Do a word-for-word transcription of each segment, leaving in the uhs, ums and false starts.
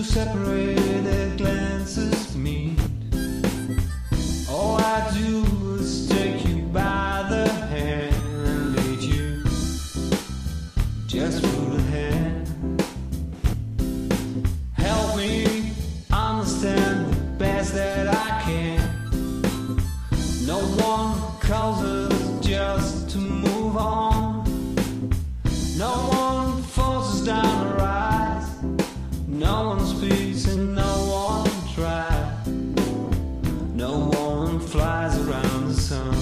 separated glances meet. All I do is take you by the hand and lead you just through the hand. Help me understand the best that I can. No one calls us just to move on. No one forces down the rise. No one speaks and no one tries. No one flies around the sun.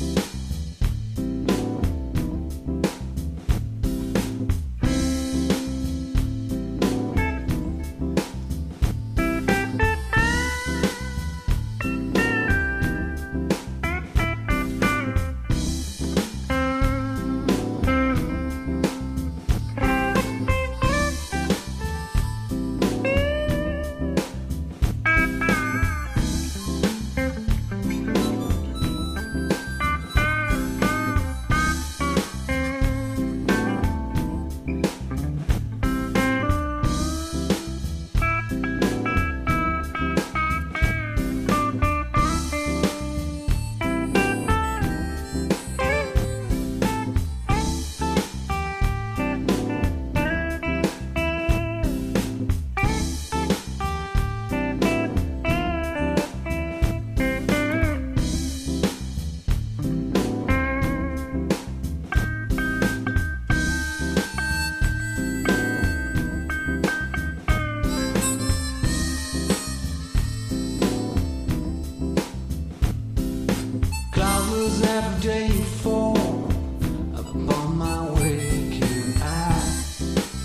Every day you fall upon my waking eyes,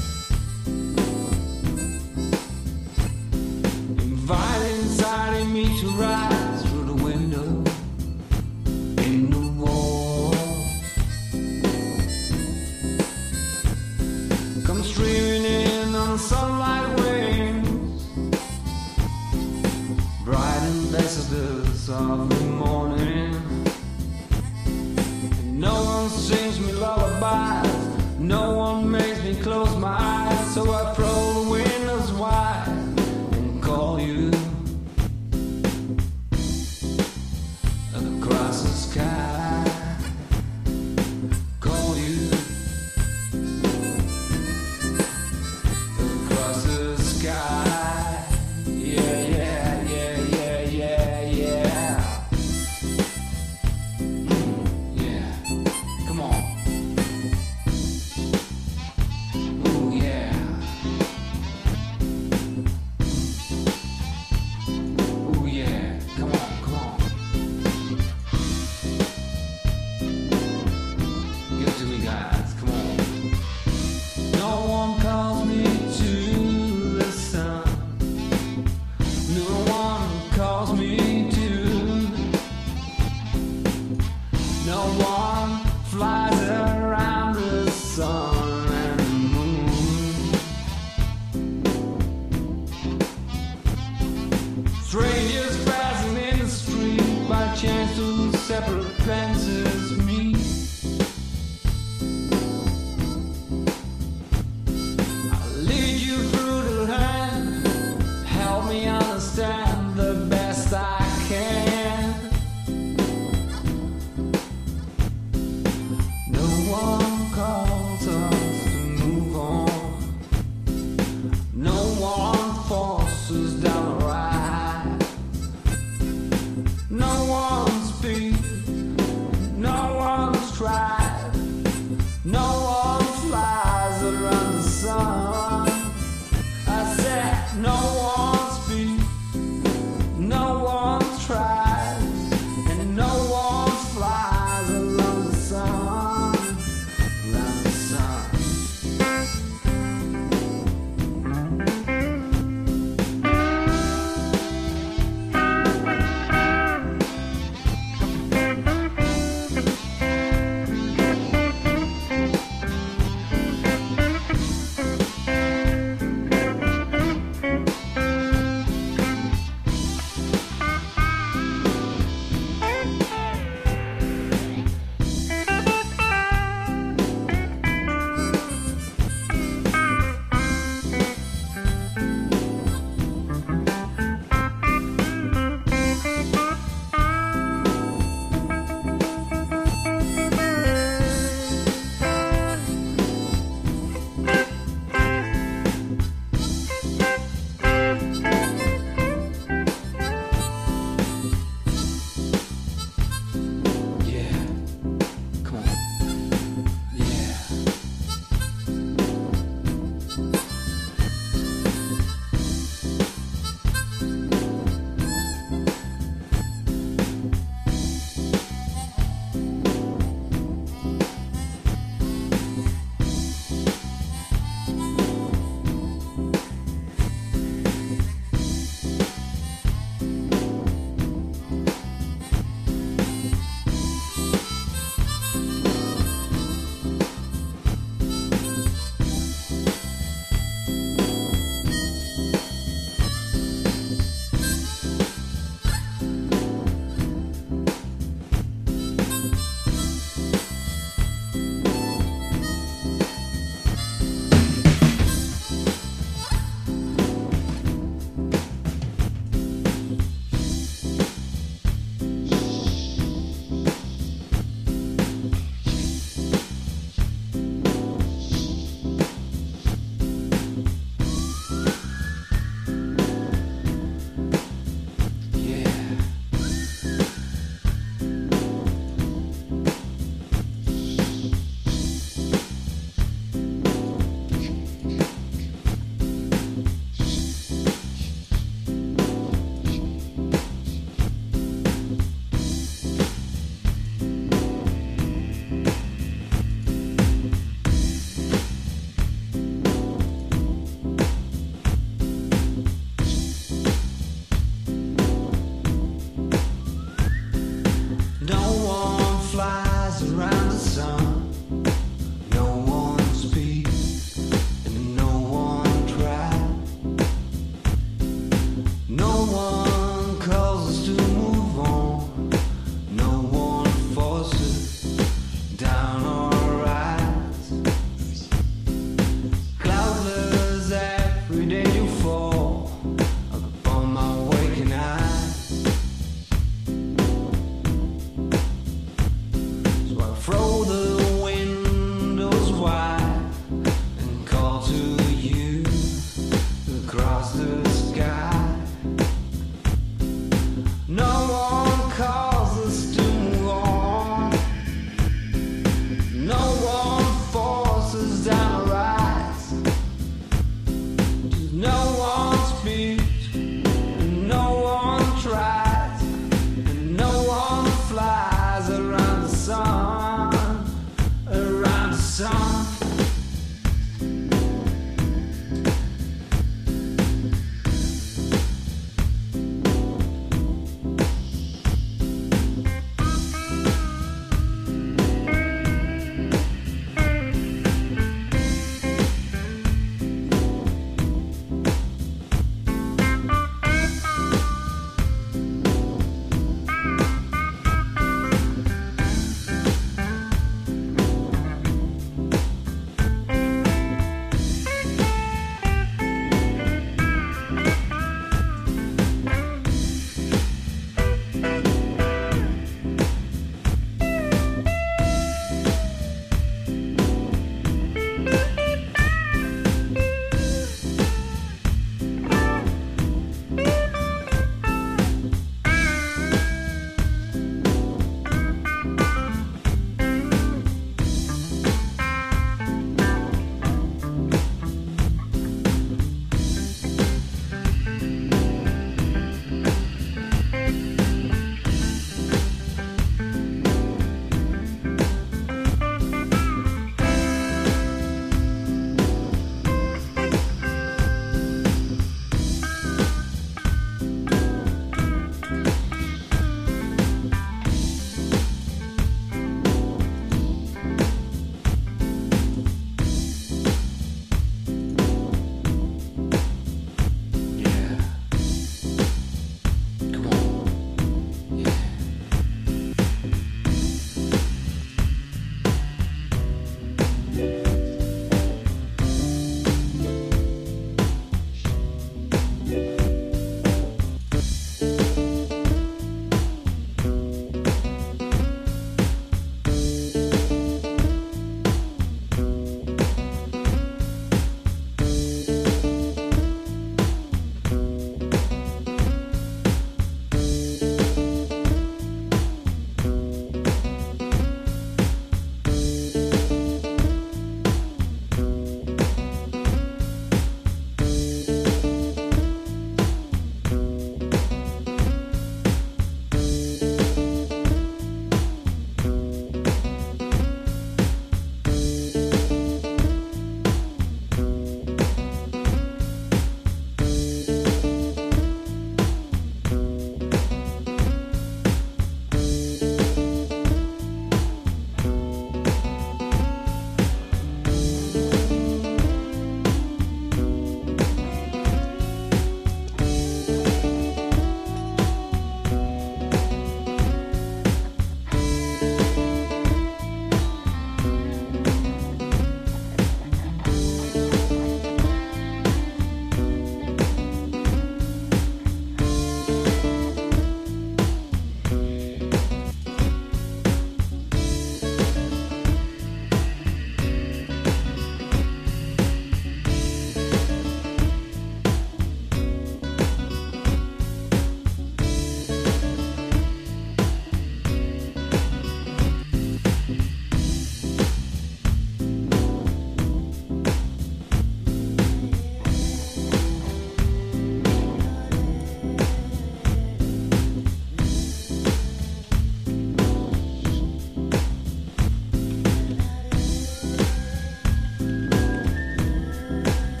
inviting, inciting me to rise through the window in the wall. Come streaming in on sunlight wings, bright ambassadors of the morning. No one sings me lullabies, no one makes me close my eyes, so I throw the windows wide and call you across the sky. Call you across the sky. Yeah, yeah, yeah, yeah, yeah, yeah. No one flies around the sun and the moon. Strangers passing in the street, by chance two separate glances meet. I'll lead you through the land, help me understand the best I can. No one calls us to move on. No one forces down the rise. No one speaks. No one's tried. No one flies around the sun. I said no one speaks.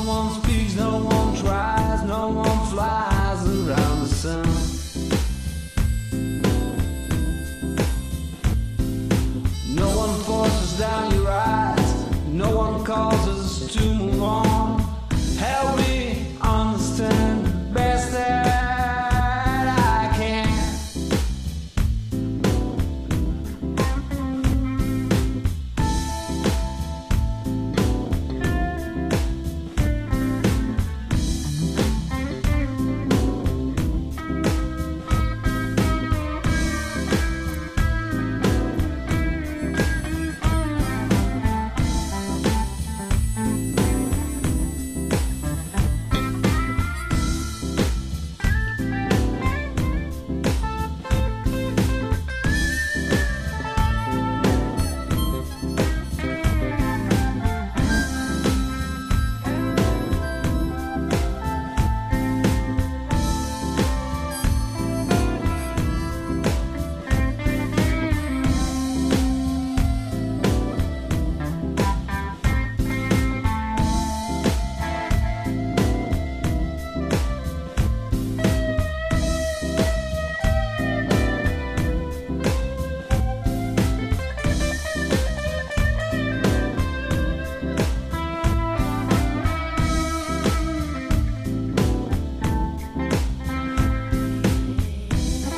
someone's